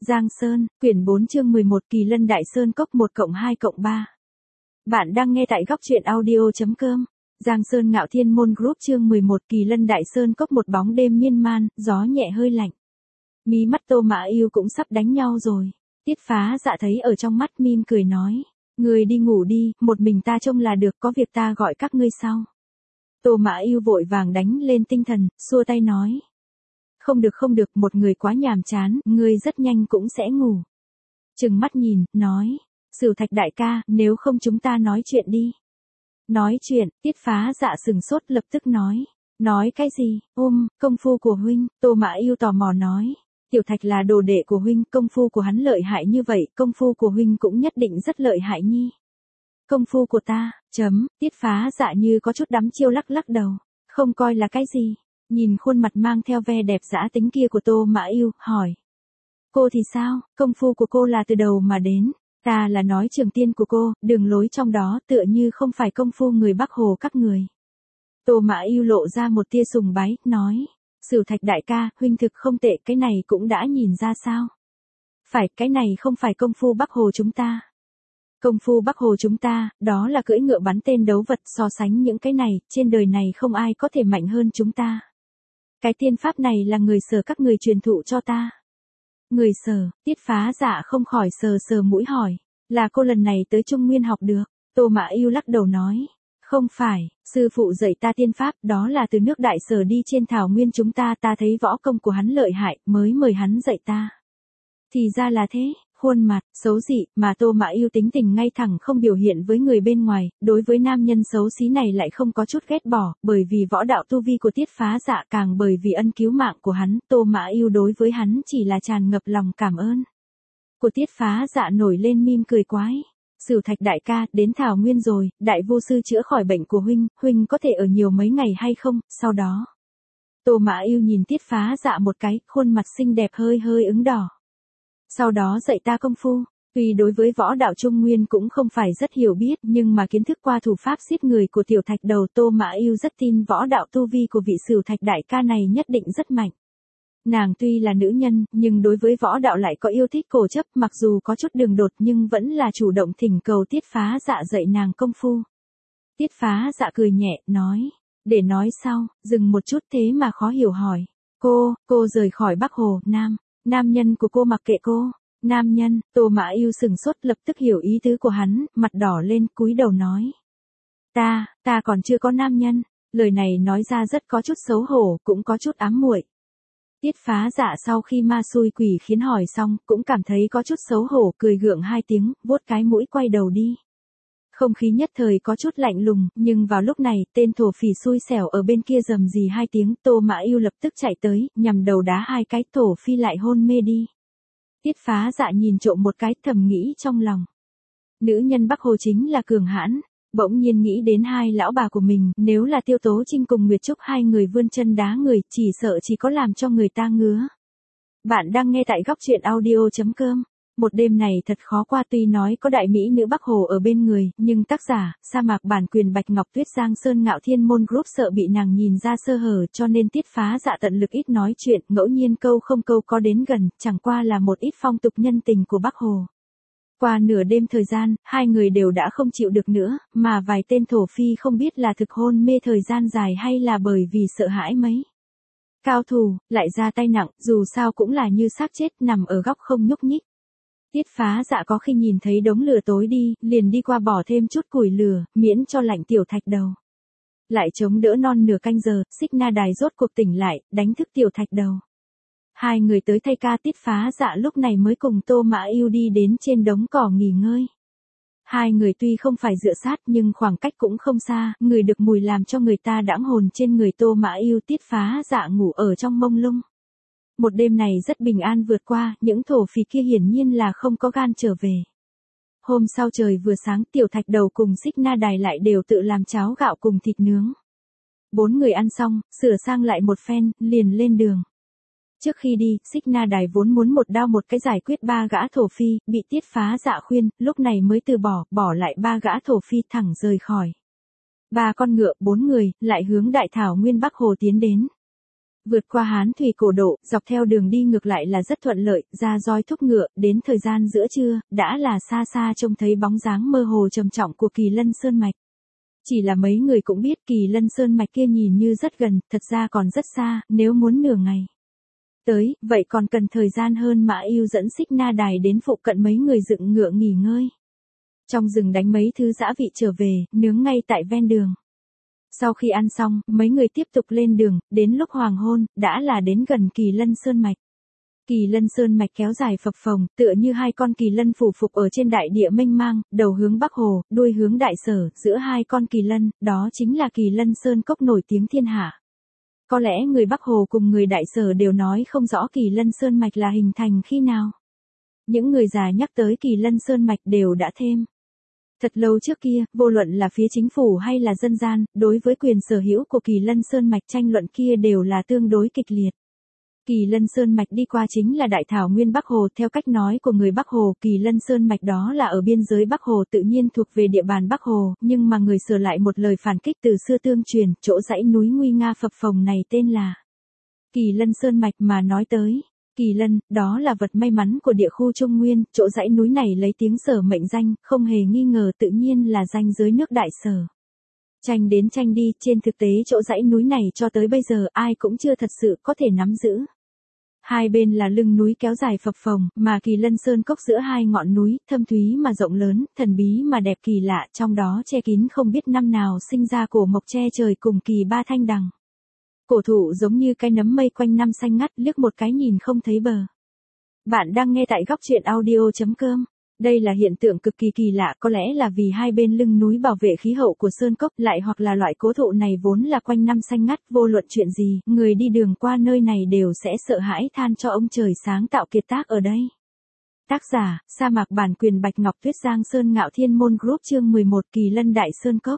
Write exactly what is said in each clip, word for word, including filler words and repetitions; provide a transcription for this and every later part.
Giang Sơn, quyển bốn chương mười một Kỳ Lân Đại Sơn Cốc một cộng hai cộng ba. Bạn đang nghe tại góc truyện audio.com. Giang Sơn Ngạo Thiên Môn Group chương mười một Kỳ Lân Đại Sơn Cốc một bóng đêm miên man, gió nhẹ hơi lạnh. Mí mắt Tô Mã Yêu cũng sắp đánh nhau rồi. Tiết Phá Dạ thấy ở trong mắt mỉm cười nói. Người đi ngủ đi, một mình ta trông là được, có việc ta gọi các ngươi sau. Tô Mã Yêu vội vàng đánh lên tinh thần, xua tay nói. Không được không được, một người quá nhàm chán, ngươi rất nhanh cũng sẽ ngủ. Trừng mắt nhìn, nói, Sửu Thạch đại ca, nếu không chúng ta nói chuyện đi. Nói chuyện, Tiết Phá Dạ sừng sốt lập tức nói. Nói cái gì, ôm, công phu của huynh, Tô Mã Yêu tò mò nói. Tiểu Thạch là đồ đệ của huynh, công phu của hắn lợi hại như vậy, công phu của huynh cũng nhất định rất lợi hại nhi. Công phu của ta, chấm, Tiết Phá Dạ như có chút đắm chiêu lắc lắc đầu, không coi là cái gì. Nhìn khuôn mặt mang theo vẻ đẹp dã tính kia của Tô Mã Yêu, hỏi. Cô thì sao, công phu của cô là từ đầu mà đến, ta là nói trường tiên của cô, đường lối trong đó tựa như không phải công phu người Bắc Hồ các người. Tô Mã Yêu lộ ra một tia sùng bái, nói. Sửu Thạch đại ca, huynh thực không tệ, cái này cũng đã nhìn ra sao. Phải, cái này không phải công phu Bắc Hồ chúng ta. Công phu Bắc Hồ chúng ta, đó là cưỡi ngựa bắn tên đấu vật, so sánh những cái này, trên đời này không ai có thể mạnh hơn chúng ta. Cái tiên pháp này là người Sở các người truyền thụ cho ta. Người Sở, Tiết Phá Dạ không khỏi sờ sờ mũi hỏi, là cô lần này tới Trung Nguyên học được. Tô Mã Yêu lắc đầu nói, không phải, sư phụ dạy ta tiên pháp, đó là từ nước Đại Sở đi trên thảo nguyên chúng ta, ta thấy võ công của hắn lợi hại, mới mời hắn dạy ta. Thì ra là thế. Khuôn mặt, xấu dị, mà Tô Mã Yêu tính tình ngay thẳng không biểu hiện với người bên ngoài, đối với nam nhân xấu xí này lại không có chút ghét bỏ, bởi vì võ đạo tu vi của Tiết Phá Dạ, càng bởi vì ân cứu mạng của hắn, Tô Mã Yêu đối với hắn chỉ là tràn ngập lòng cảm ơn. Của Tiết Phá Dạ nổi lên mỉm cười quái. Sửu Thạch đại ca, đến Thảo Nguyên rồi, đại vô sư chữa khỏi bệnh của huynh, huynh có thể ở nhiều mấy ngày hay không, sau đó. Tô Mã Yêu nhìn Tiết Phá Dạ một cái, khuôn mặt xinh đẹp hơi hơi ửng đỏ. Sau đó dạy ta công phu, tuy đối với võ đạo Trung Nguyên cũng không phải rất hiểu biết, nhưng mà kiến thức qua thủ pháp giết người của Tiểu Thạch đầu, Tô Mã Yêu rất tin võ đạo tu vi của vị Sửu Thạch đại ca này nhất định rất mạnh. Nàng tuy là nữ nhân, nhưng đối với võ đạo lại có yêu thích cổ chấp, mặc dù có chút đường đột nhưng vẫn là chủ động thỉnh cầu Tiết Phá Dạ dạy nàng công phu. Tiết Phá Dạ cười nhẹ, nói, để nói sau, dừng một chút thế mà khó hiểu hỏi. Cô, cô rời khỏi Bắc Hồ, Nam. Nam nhân của cô mặc kệ cô. Nam nhân, Tô Mã Yêu sừng sốt lập tức hiểu ý tứ của hắn, mặt đỏ lên, cúi đầu nói. Ta, ta còn chưa có nam nhân. Lời này nói ra rất có chút xấu hổ, cũng có chút ám muội. Tiết Phá Dạ sau khi ma xui quỷ khiến hỏi xong, cũng cảm thấy có chút xấu hổ, cười gượng hai tiếng, vuốt cái mũi quay đầu đi. Không khí nhất thời có chút lạnh lùng, nhưng vào lúc này, tên thổ phỉ xui xẻo ở bên kia rầm rì hai tiếng, Tô Mã Yêu lập tức chạy tới, nhằm đầu đá hai cái, thổ phi lại hôn mê đi. Tiết Phá Dạ nhìn trộm một cái, thầm nghĩ trong lòng. Nữ nhân Bắc Hồ chính là cường hãn, bỗng nhiên nghĩ đến hai lão bà của mình, nếu là Tiêu Tố Trinh cùng Nguyệt Trúc hai người vươn chân đá người, chỉ sợ chỉ có làm cho người ta ngứa. Bạn đang nghe tại góc truyện audio.com. Một đêm này thật khó qua, tuy nói có đại mỹ nữ Bắc Hồ ở bên người, nhưng tác giả, sa mạc bản quyền Bạch Ngọc Tuyết Giang Sơn Ngạo Thiên Môn Group sợ bị nàng nhìn ra sơ hở, cho nên Tiết Phá Dạ tận lực ít nói chuyện, ngẫu nhiên câu không câu có đến gần, chẳng qua là một ít phong tục nhân tình của Bắc Hồ. Qua nửa đêm thời gian, hai người đều đã không chịu được nữa, mà vài tên thổ phi không biết là thực hôn mê thời gian dài hay là bởi vì sợ hãi mấy. Cao thủ, lại ra tay nặng, dù sao cũng là như xác chết nằm ở góc không nhúc nhích. Tiết Phá Dạ có khi nhìn thấy đống lửa tối đi, liền đi qua bỏ thêm chút củi lửa, miễn cho lạnh Tiểu Thạch đầu. Lại chống đỡ non nửa canh giờ, Xích Na Đài rốt cuộc tỉnh lại, đánh thức Tiểu Thạch đầu. Hai người tới thay ca, Tiết Phá Dạ lúc này mới cùng Tô Mã Yêu đi đến trên đống cỏ nghỉ ngơi. Hai người tuy không phải dựa sát nhưng khoảng cách cũng không xa, người được mùi làm cho người ta đãng hồn trên người Tô Mã Yêu. Tiết Phá Dạ ngủ ở trong mông lung. Một đêm này rất bình an vượt qua, những thổ phỉ kia hiển nhiên là không có gan trở về. Hôm sau trời vừa sáng, Tiểu Thạch đầu cùng Xích Na Đài lại đều tự làm cháo gạo cùng thịt nướng. Bốn người ăn xong, sửa sang lại một phen, liền lên đường. Trước khi đi, Xích Na Đài vốn muốn một đao một cái giải quyết ba gã thổ phi, bị Tiết Phá Dạ khuyên, lúc này mới từ bỏ, bỏ lại ba gã thổ phi thẳng rời khỏi. Ba con ngựa, bốn người, lại hướng Đại Thảo Nguyên Bắc Hồ tiến đến. Vượt qua Hán Thủy Cổ Độ, dọc theo đường đi ngược lại là rất thuận lợi, ra roi thúc ngựa, đến thời gian giữa trưa, đã là xa xa trông thấy bóng dáng mơ hồ trầm trọng của Kỳ Lân Sơn Mạch. Chỉ là mấy người cũng biết Kỳ Lân Sơn Mạch kia nhìn như rất gần, thật ra còn rất xa, nếu muốn nửa ngày tới, vậy còn cần thời gian hơn Mã Yêu dẫn Xích Na Đài đến phụ cận mấy người dựng ngựa nghỉ ngơi. Trong rừng đánh mấy thứ dã vị trở về, nướng ngay tại ven đường. Sau khi ăn xong, mấy người tiếp tục lên đường, đến lúc hoàng hôn, đã là đến gần Kỳ Lân Sơn Mạch. Kỳ Lân Sơn Mạch kéo dài phập phồng, tựa như hai con kỳ lân phủ phục ở trên đại địa mênh mang, đầu hướng Bắc Hồ, đuôi hướng Đại Sở, giữa hai con kỳ lân, đó chính là Kỳ Lân Sơn Cốc nổi tiếng thiên hạ. Có lẽ người Bắc Hồ cùng người Đại Sở đều nói không rõ Kỳ Lân Sơn Mạch là hình thành khi nào. Những người già nhắc tới Kỳ Lân Sơn Mạch đều đã thêm. Thật lâu trước kia, vô luận là phía chính phủ hay là dân gian, đối với quyền sở hữu của Kỳ Lân Sơn Mạch tranh luận kia đều là tương đối kịch liệt. Kỳ Lân Sơn Mạch đi qua chính là Đại Thảo Nguyên Bắc Hồ, theo cách nói của người Bắc Hồ, Kỳ Lân Sơn Mạch đó là ở biên giới Bắc Hồ tự nhiên thuộc về địa bàn Bắc Hồ, nhưng mà người Sở lại một lời phản kích từ xưa tương truyền, chỗ dãy núi nguy nga phập phồng này tên là Kỳ Lân Sơn Mạch mà nói tới. Kỳ lân, đó là vật may mắn của địa khu Trung Nguyên, chỗ dãy núi này lấy tiếng Sở mệnh danh, không hề nghi ngờ tự nhiên là ranh giới nước Đại Sở. Tranh đến tranh đi, trên thực tế chỗ dãy núi này cho tới bây giờ ai cũng chưa thật sự có thể nắm giữ. Hai bên là lưng núi kéo dài phập phồng, mà Kỳ Lân Sơn Cốc giữa hai ngọn núi, thâm thúy mà rộng lớn, thần bí mà đẹp kỳ lạ, trong đó che kín không biết năm nào sinh ra cổ mộc che trời cùng kỳ ba thanh đằng. Cổ thụ giống như cái nấm mây quanh năm xanh ngắt, liếc một cái nhìn không thấy bờ. Bạn đang nghe tại góc truyện audio chấm com. Đây là hiện tượng cực kỳ kỳ lạ, có lẽ là vì hai bên lưng núi bảo vệ khí hậu của sơn cốc, lại hoặc là loại cố thụ này vốn là quanh năm xanh ngắt, vô luận chuyện gì, người đi đường qua nơi này đều sẽ sợ hãi than cho ông trời sáng tạo kiệt tác ở đây. Tác giả, sa mạc bản quyền Bạch Ngọc Tuyết, Giang Sơn Ngạo Thiên Môn Group, chương mười một, Kỳ Lân Đại Sơn Cốc.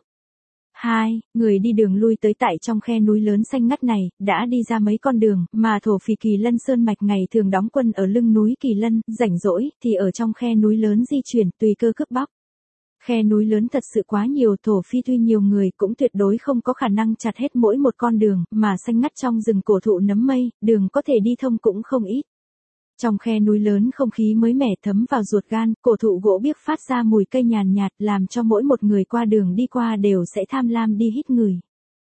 hai. Người đi đường lui tới tại trong khe núi lớn xanh ngắt này, đã đi ra mấy con đường, mà thổ phỉ Kỳ Lân Sơn Mạch ngày thường đóng quân ở lưng núi Kỳ Lân, rảnh rỗi, thì ở trong khe núi lớn di chuyển, tùy cơ cướp bóc. Khe núi lớn thật sự quá nhiều, thổ phi tuy nhiều người cũng tuyệt đối không có khả năng chặt hết mỗi một con đường, mà xanh ngắt trong rừng cổ thụ nấm mây, đường có thể đi thông cũng không ít. Trong khe núi lớn không khí mới mẻ thấm vào ruột gan, cổ thụ gỗ biếc phát ra mùi cây nhàn nhạt làm cho mỗi một người qua đường đi qua đều sẽ tham lam đi hít người.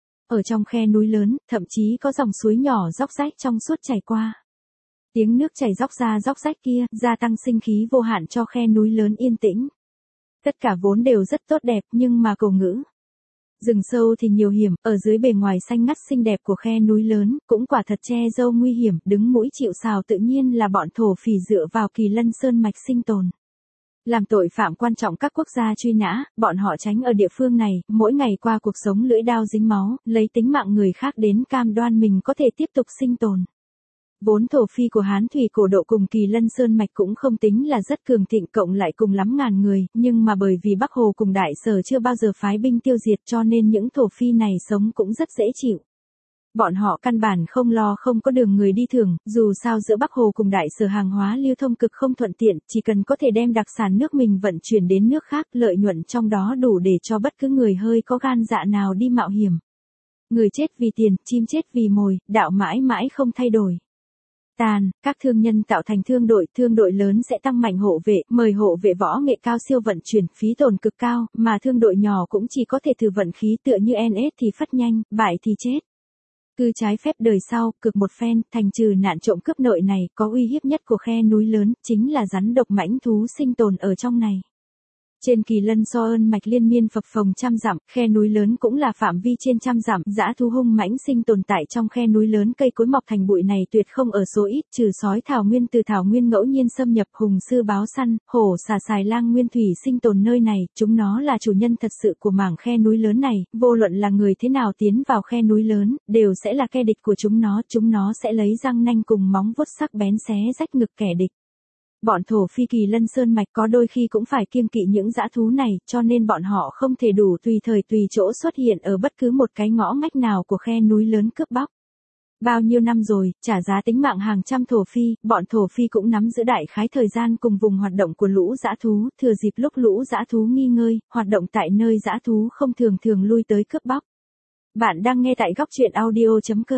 Ở trong khe núi lớn, thậm chí có dòng suối nhỏ róc rách trong suốt chảy qua. Tiếng nước chảy róc ra róc rách kia, gia tăng sinh khí vô hạn cho khe núi lớn yên tĩnh. Tất cả vốn đều rất tốt đẹp nhưng mà cổ ngữ. Rừng sâu thì nhiều hiểm, ở dưới bề ngoài xanh ngắt xinh đẹp của khe núi lớn, cũng quả thật che dâu nguy hiểm, đứng mũi chịu sào tự nhiên là bọn thổ phỉ dựa vào Kỳ Lân Sơn Mạch sinh tồn. Làm tội phạm quan trọng các quốc gia truy nã, bọn họ tránh ở địa phương này, mỗi ngày qua cuộc sống lưỡi đao dính máu, lấy tính mạng người khác đến cam đoan mình có thể tiếp tục sinh tồn. Vốn thổ phi của Hán Thủy Cổ Độ cùng Kỳ Lân Sơn Mạch cũng không tính là rất cường thịnh, cộng lại cùng lắm ngàn người, nhưng mà bởi vì Bắc Hồ cùng Đại Sở chưa bao giờ phái binh tiêu diệt cho nên những thổ phi này sống cũng rất dễ chịu. Bọn họ căn bản không lo không có đường người đi thường, dù sao giữa Bắc Hồ cùng Đại Sở hàng hóa lưu thông cực không thuận tiện, chỉ cần có thể đem đặc sản nước mình vận chuyển đến nước khác, lợi nhuận trong đó đủ để cho bất cứ người hơi có gan dạ nào đi mạo hiểm. Người chết vì tiền, chim chết vì mồi, đạo mãi mãi không thay đổi. Tàn, các thương nhân tạo thành thương đội, thương đội lớn sẽ tăng mạnh hộ vệ, mời hộ vệ võ nghệ cao siêu vận chuyển, phí tổn cực cao, mà thương đội nhỏ cũng chỉ có thể thử vận khí tựa như en ét thì phất nhanh, bại thì chết. Cư trái phép đời sau, cực một phen, thành trừ nạn trộm cướp nội này, có uy hiếp nhất của khe núi lớn, chính là rắn độc mãnh thú sinh tồn ở trong này. Trên Kỳ Lân So Ơn Mạch liên miên phập phồng trăm dặm, khe núi lớn cũng là phạm vi trên trăm dặm, dã thú hung mãnh sinh tồn tại trong khe núi lớn, cây cối mọc thành bụi này tuyệt không ở số ít, trừ sói thảo nguyên từ thảo nguyên ngẫu nhiên xâm nhập, hùng sư báo săn, hổ xà xài lang nguyên thủy sinh tồn nơi này, chúng nó là chủ nhân thật sự của mảng khe núi lớn này, vô luận là người thế nào tiến vào khe núi lớn, đều sẽ là kẻ địch của chúng nó, chúng nó sẽ lấy răng nanh cùng móng vuốt sắc bén xé rách ngực kẻ địch. Bọn thổ phi Kỳ Lân Sơn Mạch có đôi khi cũng phải kiêng kỵ những dã thú này, cho nên bọn họ không thể đủ tùy thời tùy chỗ xuất hiện ở bất cứ một cái ngõ ngách nào của khe núi lớn cướp bóc. Bao nhiêu năm rồi, trả giá tính mạng hàng trăm thổ phi, bọn thổ phi cũng nắm giữ đại khái thời gian cùng vùng hoạt động của lũ dã thú, thừa dịp lúc lũ dã thú nghi ngơi, hoạt động tại nơi dã thú không thường thường lui tới cướp bóc. Bạn đang nghe tại góc truyện audio chấm com.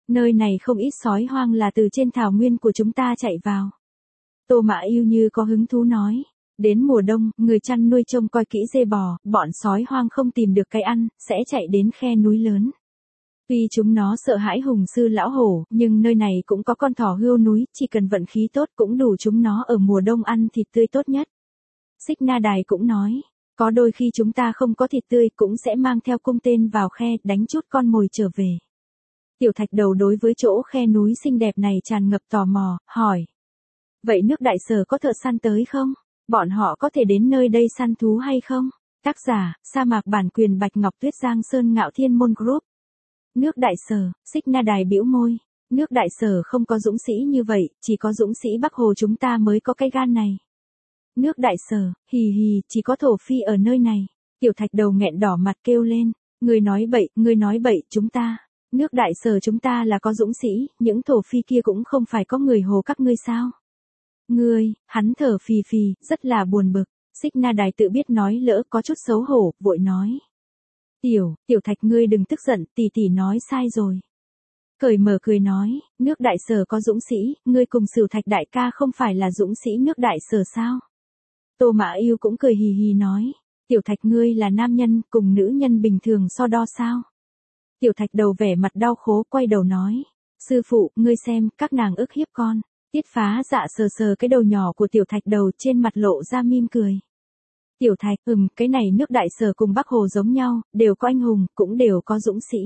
Nơi này không ít sói hoang là từ trên thảo nguyên của chúng ta chạy vào. Tô Mã Yêu như có hứng thú nói. Đến mùa đông, người chăn nuôi trông coi kỹ dê bò, bọn sói hoang không tìm được cái ăn, sẽ chạy đến khe núi lớn. Tuy chúng nó sợ hãi hùng sư lão hổ, nhưng nơi này cũng có con thỏ hươu núi, chỉ cần vận khí tốt cũng đủ chúng nó ở mùa đông ăn thịt tươi tốt nhất. Xích Na Đài cũng nói, có đôi khi chúng ta không có thịt tươi cũng sẽ mang theo cung tên vào khe đánh chút con mồi trở về. Tiểu Thạch Đầu đối với chỗ khe núi xinh đẹp này tràn ngập tò mò, hỏi. Vậy nước Đại Sở có thợ săn tới không? Bọn họ có thể đến nơi đây săn thú hay không? Tác giả, sa mạc bản quyền Bạch Ngọc Tuyết Giang Sơn Ngạo Thiên Môn Group. Nước Đại Sở, Xích Na Đài bĩu môi. Nước Đại Sở không có dũng sĩ như vậy, chỉ có dũng sĩ Bắc Hồ chúng ta mới có cái gan này. Nước Đại Sở, hì hì, chỉ có thổ phi ở nơi này. Tiểu Thạch Đầu nghẹn đỏ mặt kêu lên. Người nói bậy, người nói bậy, chúng ta. Nước Đại Sở chúng ta là có dũng sĩ, những thổ phi kia cũng không phải có người hồ các ngươi sao? Ngươi, hắn thở phì phì, rất là buồn bực. Xích Na Đài tự biết nói lỡ có chút xấu hổ, vội nói. Tiểu, Tiểu Thạch ngươi đừng tức giận, tỷ tỷ nói sai rồi. Cởi mở cười nói, nước Đại Sở có dũng sĩ, ngươi cùng Sửu Thạch đại ca không phải là dũng sĩ nước Đại Sở sao? Tô Mã Yêu cũng cười hì hì nói, Tiểu Thạch ngươi là nam nhân, cùng nữ nhân bình thường so đo sao? Tiểu Thạch Đầu vẻ mặt đau khổ quay đầu nói, sư phụ, ngươi xem, các nàng ức hiếp con. Tiết Phá Dạ sờ sờ cái đầu nhỏ của Tiểu Thạch Đầu trên mặt lộ ra mỉm cười. Tiểu Thạch, ừm, cái này nước Đại Sở cùng Bắc Hồ giống nhau, đều có anh hùng, cũng đều có dũng sĩ.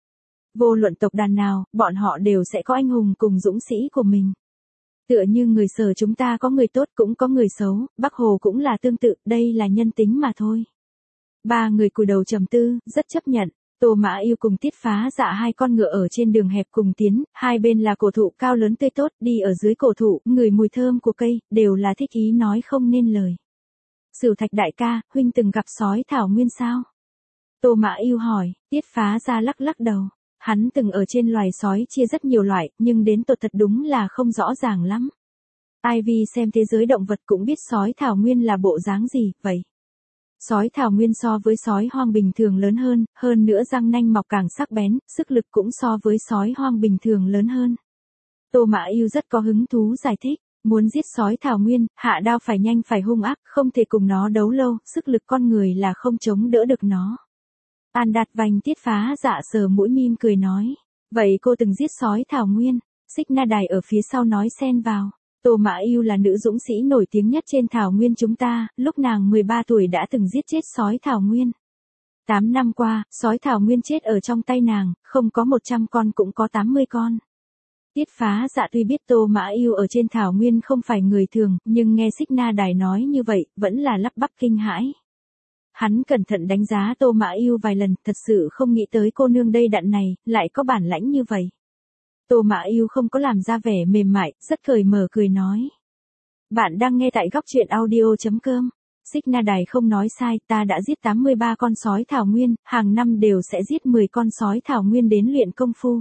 Vô luận tộc đàn nào, bọn họ đều sẽ có anh hùng cùng dũng sĩ của mình. Tựa như người Sở chúng ta có người tốt cũng có người xấu, Bắc Hồ cũng là tương tự, đây là nhân tính mà thôi. Ba người cúi đầu trầm tư, rất chấp nhận. Tô Mã Yêu cùng Tiết Phá Dạ hai con ngựa ở trên đường hẹp cùng tiến, hai bên là cổ thụ cao lớn tươi tốt, đi ở dưới cổ thụ, ngửi mùi thơm của cây, đều là thích ý nói không nên lời. Sửu Thạch đại ca, huynh từng gặp sói thảo nguyên sao? Tô Mã Yêu hỏi, Tiết Phá Dạ lắc lắc đầu. Hắn từng ở trên loài sói chia rất nhiều loại, nhưng đến tột thật đúng là không rõ ràng lắm. Ivy xem thế giới động vật cũng biết sói thảo nguyên là bộ dáng gì, vậy? Sói thảo nguyên so với sói hoang bình thường lớn hơn, hơn nữa răng nanh mọc càng sắc bén, sức lực cũng so với sói hoang bình thường lớn hơn. Tô Mã Yêu rất có hứng thú giải thích, muốn giết sói thảo nguyên, hạ đao phải nhanh phải hung ác, không thể cùng nó đấu lâu, sức lực con người là không chống đỡ được nó. An Đạt Vành Tiết Phá Dạ sờ mũi mím cười nói, vậy cô từng giết sói thảo nguyên? Xích Na Đài ở phía sau nói xen vào. Tô Mã Yêu là nữ dũng sĩ nổi tiếng nhất trên thảo nguyên chúng ta, lúc nàng mười ba tuổi đã từng giết chết sói thảo nguyên. tám năm qua, sói thảo nguyên chết ở trong tay nàng, không có một trăm con cũng có tám mươi con. Tiết Phá Dạ tuy biết Tô Mã Yêu ở trên thảo nguyên không phải người thường, nhưng nghe Xích Na Đài nói như vậy, vẫn là lắp bắp kinh hãi. Hắn cẩn thận đánh giá Tô Mã Yêu vài lần, thật sự không nghĩ tới cô nương đây đặn này, lại có bản lãnh như vậy. Tô Mã Yêu không có làm ra vẻ mềm mại, rất cởi mở cười nói. Bạn đang nghe tại góc truyện audio chấm com. Xích Na Đài không nói sai, ta đã giết tám mươi ba con sói thảo nguyên, hàng năm đều sẽ giết mười con sói thảo nguyên đến luyện công phu.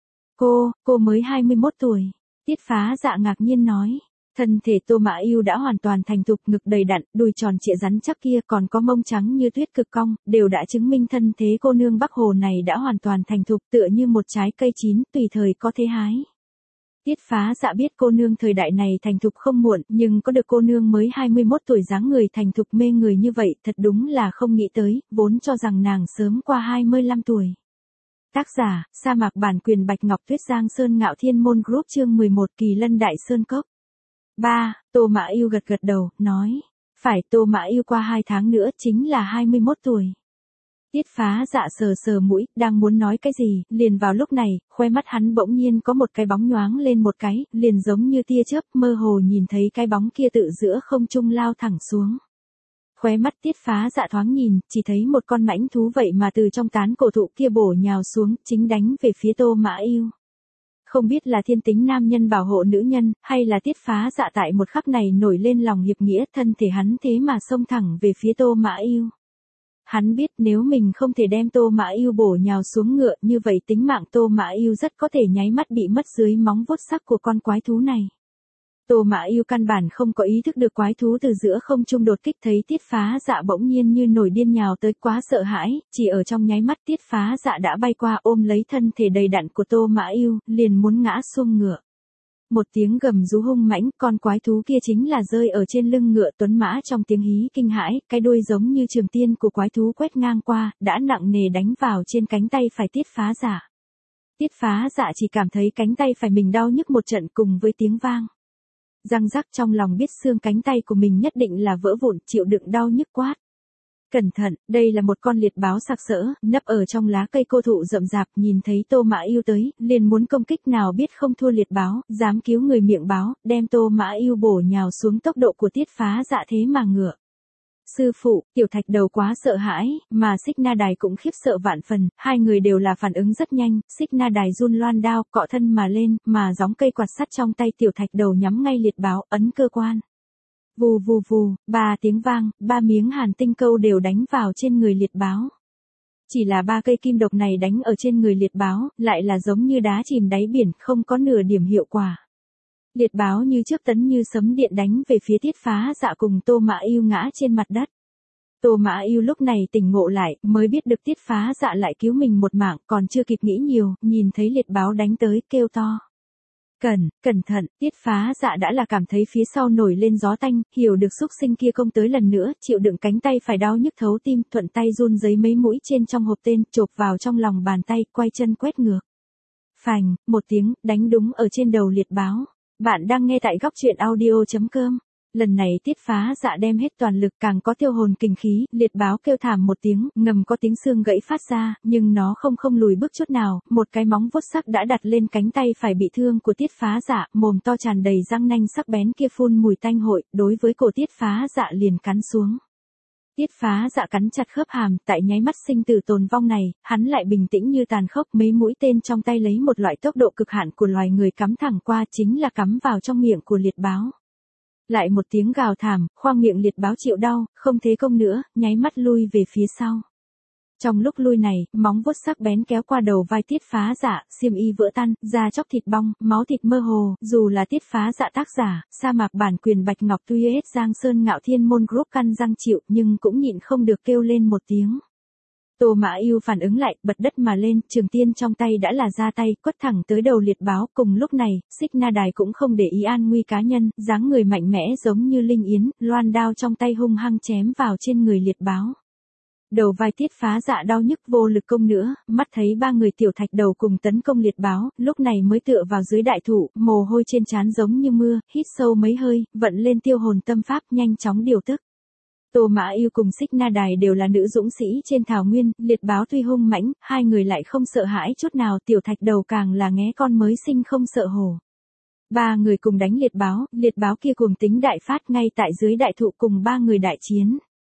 Cô, cô mới hai mươi mốt tuổi. Tiết Phá Dạ ngạc nhiên nói. Thân thể Tô Mã Yêu đã hoàn toàn thành thục, ngực đầy đặn, đùi tròn trịa rắn chắc kia còn có mông trắng như tuyết cực cong, đều đã chứng minh thân thế cô nương Bắc Hồ này đã hoàn toàn thành thục, tựa như một trái cây chín, tùy thời có thể hái. Tiết Phá Dạ biết cô nương thời đại này thành thục không muộn, nhưng có được cô nương mới hai mươi mốt tuổi dáng người thành thục mê người như vậy, thật đúng là không nghĩ tới, vốn cho rằng nàng sớm qua hai mươi lăm tuổi. Tác giả, sa mạc bản quyền Bạch Ngọc Tuyết Giang Sơn Ngạo Thiên Môn Group chương mười một Kỳ Lân Đại Sơn Cốc. ba. Tô Mã Yêu gật gật đầu, nói. Phải, Tô Mã Yêu qua hai tháng nữa chính là hai mươi mốt tuổi. Tiết Phá Dạ sờ sờ mũi, đang muốn nói cái gì, liền vào lúc này, khoe mắt hắn bỗng nhiên có một cái bóng nhoáng lên một cái, liền giống như tia chớp, mơ hồ nhìn thấy cái bóng kia tự giữa không trung lao thẳng xuống. Khóe mắt Tiết Phá Dạ thoáng nhìn, chỉ thấy một con mãnh thú vậy mà từ trong tán cổ thụ kia bổ nhào xuống, chính đánh về phía Tô Mã Yêu. Không biết là thiên tính nam nhân bảo hộ nữ nhân, hay là Tiết Phá Dạ tại một khắc này nổi lên lòng hiệp nghĩa, thân thể hắn thế mà xông thẳng về phía Tô Mã Yêu. Hắn biết nếu mình không thể đem Tô Mã Yêu bổ nhào xuống ngựa, như vậy tính mạng Tô Mã Yêu rất có thể nháy mắt bị mất dưới móng vuốt sắc của con quái thú này. Tô Mã Yêu căn bản không có ý thức được quái thú từ giữa không trung đột kích, thấy Tiết Phá Dạ bỗng nhiên như nổi điên nhào tới, quá sợ hãi, chỉ ở trong nháy mắt Tiết Phá Dạ đã bay qua ôm lấy thân thể đầy đặn của Tô Mã Yêu, liền muốn ngã xuông ngựa. Một tiếng gầm rú hung mãnh, con quái thú kia chính là rơi ở trên lưng ngựa tuấn mã trong tiếng hí kinh hãi, cái đuôi giống như trường tiên của quái thú quét ngang qua, đã nặng nề đánh vào trên cánh tay phải Tiết Phá Dạ. Tiết Phá Dạ chỉ cảm thấy cánh tay phải mình đau nhức một trận cùng với tiếng vang. Răng rắc trong lòng biết xương cánh tay của mình nhất định là vỡ vụn, chịu đựng đau nhức quát. Cẩn thận, đây là một con liệt báo sặc sỡ, nấp ở trong lá cây cô thụ rậm rạp, nhìn thấy Tô Mã Yêu tới, liền muốn công kích, nào biết không thua liệt báo, dám cứu người miệng báo, đem Tô Mã Yêu bổ nhào xuống, tốc độ của Tiết Phá Dạ thế mà ngựa. Sư phụ, Tiểu Thạch Đầu quá sợ hãi, mà Xích Na Đài cũng khiếp sợ vạn phần, hai người đều là phản ứng rất nhanh, Xích Na Đài run loan đao, cọ thân mà lên, mà gióng cây quạt sắt trong tay Tiểu Thạch Đầu nhắm ngay liệt báo, ấn cơ quan. Vù vù vù, ba tiếng vang, ba miếng hàn tinh câu đều đánh vào trên người liệt báo. Chỉ là ba cây kim độc này đánh ở trên người liệt báo, lại là giống như đá chìm đáy biển, không có nửa điểm hiệu quả. Liệt báo như trước tấn như sấm điện đánh về phía Tiết Phá Dạ cùng Tô Mã Yêu ngã trên mặt đất. Tô Mã Yêu lúc này tỉnh ngộ lại, mới biết được Tiết Phá Dạ lại cứu mình một mạng, còn chưa kịp nghĩ nhiều, nhìn thấy liệt báo đánh tới, kêu to. Cẩn, cẩn thận, Tiết Phá Dạ đã là cảm thấy phía sau nổi lên gió tanh, hiểu được xúc sinh kia công tới lần nữa, chịu đựng cánh tay phải đau nhức thấu tim, thuận tay run giấy mấy mũi trên trong hộp tên, chộp vào trong lòng bàn tay, quay chân quét ngược. Phành, một tiếng, đánh đúng ở trên đầu liệt báo. Bạn đang nghe tại góc truyện audio chấm com. Lần này Tiết Phá Dạ đem hết toàn lực, càng có tiêu hồn kình khí, liệt báo kêu thảm một tiếng, ngầm có tiếng xương gãy phát ra, nhưng nó không không lùi bước chút nào, một cái móng vuốt sắc đã đặt lên cánh tay phải bị thương của Tiết Phá Dạ, mồm to tràn đầy răng nanh sắc bén kia phun mùi tanh hội, đối với cổ Tiết Phá Dạ liền cắn xuống. Tiết Phá Dạ cắn chặt khớp hàm, tại nháy mắt sinh tử tồn vong này, hắn lại bình tĩnh như tàn khốc, mấy mũi tên trong tay lấy một loại tốc độ cực hạn của loài người cắm thẳng qua, chính là cắm vào trong miệng của liệt báo. Lại một tiếng gào thảm, khoang miệng liệt báo chịu đau, không thế công nữa, nháy mắt lui về phía sau. Trong lúc lui này, móng vuốt sắc bén kéo qua đầu vai Tiết Phá Dạ, xiêm y vỡ tan, da chóc thịt bong, máu thịt mơ hồ, dù là Tiết Phá Dạ tác giả, sa mạc bản quyền Bạch Ngọc tuy hết Giang Sơn Ngạo Thiên Môn Group căn răng chịu, nhưng cũng nhịn không được kêu lên một tiếng. Tô Mã Yêu phản ứng lại, bật đất mà lên, trường tiên trong tay đã là ra tay, quất thẳng tới đầu liệt báo, cùng lúc này, Xích Na Đài cũng không để ý an nguy cá nhân, dáng người mạnh mẽ giống như linh yến, loan đao trong tay hung hăng chém vào trên người liệt báo. Đầu vai Tiết Phá Dạ đau nhức vô lực công nữa, mắt thấy ba người Tiểu Thạch Đầu cùng tấn công liệt báo, lúc này mới tựa vào dưới đại thụ, mồ hôi trên trán giống như mưa, hít sâu mấy hơi, vận lên tiêu hồn tâm pháp nhanh chóng điều tức. Tô Mã Yêu cùng Xích Na Đài đều là nữ dũng sĩ trên thảo nguyên, liệt báo tuy hung mãnh, hai người lại không sợ hãi chút nào, Tiểu Thạch Đầu càng là nghé con mới sinh không sợ hổ. Ba người cùng đánh liệt báo, liệt báo kia cuồng tính đại phát ngay tại dưới đại thụ cùng ba người đại chiến.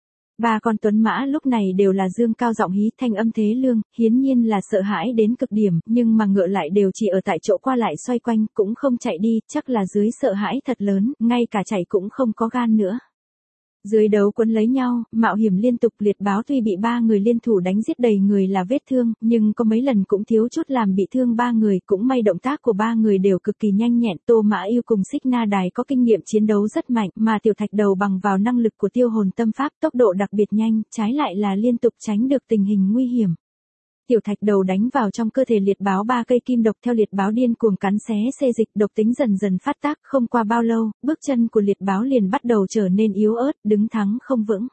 Ba con tuấn mã lúc này đều là dương cao giọng hí, thanh âm thế lương, hiển nhiên là sợ hãi đến cực điểm, nhưng mà ngựa lại đều chỉ ở tại chỗ qua lại xoay quanh, cũng không chạy đi, chắc là dưới sợ hãi thật lớn, ngay cả chạy cũng không có gan nữa. Dưới đấu quấn lấy nhau, mạo hiểm liên tục, liệt báo tuy bị ba người liên thủ đánh giết đầy người là vết thương, nhưng có mấy lần cũng thiếu chút làm bị thương ba người, cũng may động tác của ba người đều cực kỳ nhanh nhẹn. Tô Mã Yêu cùng Xích Na Đài có kinh nghiệm chiến đấu rất mạnh, mà Tiểu Thạch Đầu bằng vào năng lực của tiêu hồn tâm pháp tốc độ đặc biệt nhanh, trái lại là liên tục tránh được tình hình nguy hiểm. Tiểu Thạch Đầu đánh vào trong cơ thể liệt báo ba cây kim độc, theo liệt báo điên cuồng cắn xé xê dịch, độc tính dần dần phát tác, không qua bao lâu, bước chân của liệt báo liền bắt đầu trở nên yếu ớt, đứng thẳng không vững.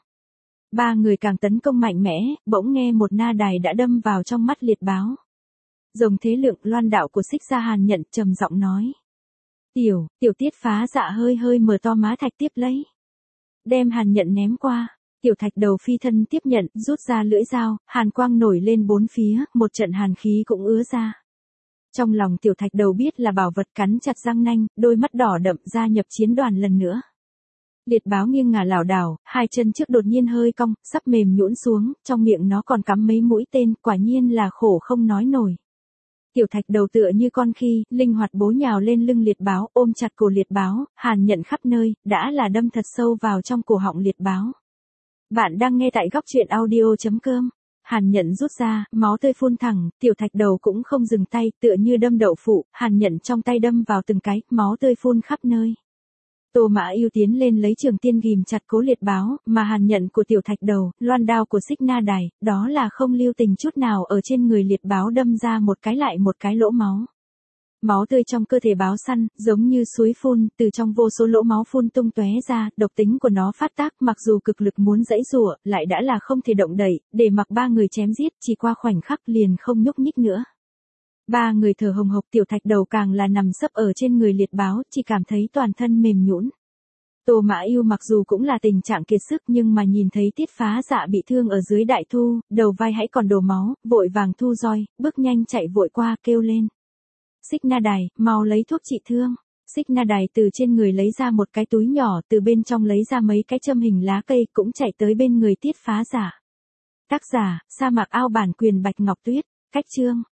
Ba người càng tấn công mạnh mẽ, bỗng nghe một na đài đã đâm vào trong mắt liệt báo. Rồng thế lượng, loan đạo của Xích Gia Hàn nhận, trầm giọng nói. Tiểu, tiểu Tiết Phá Dạ hơi hơi mở to má thạch tiếp lấy. Đem Hàn nhận ném qua. Tiểu Thạch Đầu phi thân tiếp nhận, rút ra lưỡi dao, hàn quang nổi lên bốn phía, một trận hàn khí cũng ứa ra. Trong lòng Tiểu Thạch Đầu biết là bảo vật, cắn chặt răng nanh, đôi mắt đỏ đậm, gia nhập chiến đoàn lần nữa. Liệt báo nghiêng ngả lảo đảo, hai chân trước đột nhiên hơi cong, sắp mềm nhũn xuống, trong miệng nó còn cắm mấy mũi tên, quả nhiên là khổ không nói nổi. Tiểu Thạch Đầu tựa như con khi, linh hoạt bố nhào lên lưng liệt báo, ôm chặt cổ liệt báo, hàn nhận khắp nơi, đã là đâm thật sâu vào trong cổ họng liệt báo. Bạn đang nghe tại góc truyện audio chấm com. Hàn nhận rút ra, máu tươi phun thẳng, Tiểu Thạch Đầu cũng không dừng tay, tựa như đâm đậu phụ, hàn nhận trong tay đâm vào từng cái, máu tươi phun khắp nơi. Tô Mã Yêu tiến lên lấy trường tiên ghim chặt Cố Liệt báo, mà hàn nhận của Tiểu Thạch Đầu, loan đao của Xích Na Đài, đó là không lưu tình chút nào ở trên người Liệt báo đâm ra một cái lại một cái lỗ máu. Máu tươi trong cơ thể báo săn, giống như suối phun, từ trong vô số lỗ máu phun tung tóe ra, độc tính của nó phát tác, mặc dù cực lực muốn giãy giụa, lại đã là không thể động đậy, để mặc ba người chém giết, chỉ qua khoảnh khắc liền không nhúc nhích nữa. Ba người thở hồng hộc, Tiểu Thạch Đầu càng là nằm sấp ở trên người Liệt báo, chỉ cảm thấy toàn thân mềm nhũn. Tô Mã Yêu mặc dù cũng là tình trạng kiệt sức nhưng mà nhìn thấy Tiết Phá Dạ bị thương ở dưới đại thu, đầu vai hãy còn đổ máu, vội vàng thu roi, bước nhanh chạy vội qua kêu lên. Xích Na Đài, mau lấy thuốc trị thương. Xích Na Đài từ trên người lấy ra một cái túi nhỏ, từ bên trong lấy ra mấy cái châm hình lá cây, cũng chạy tới bên người Tiết Phá Dạ. Tác giả, Sa Mạc Ao bản quyền Bạch Ngọc Tuyết, cách chương.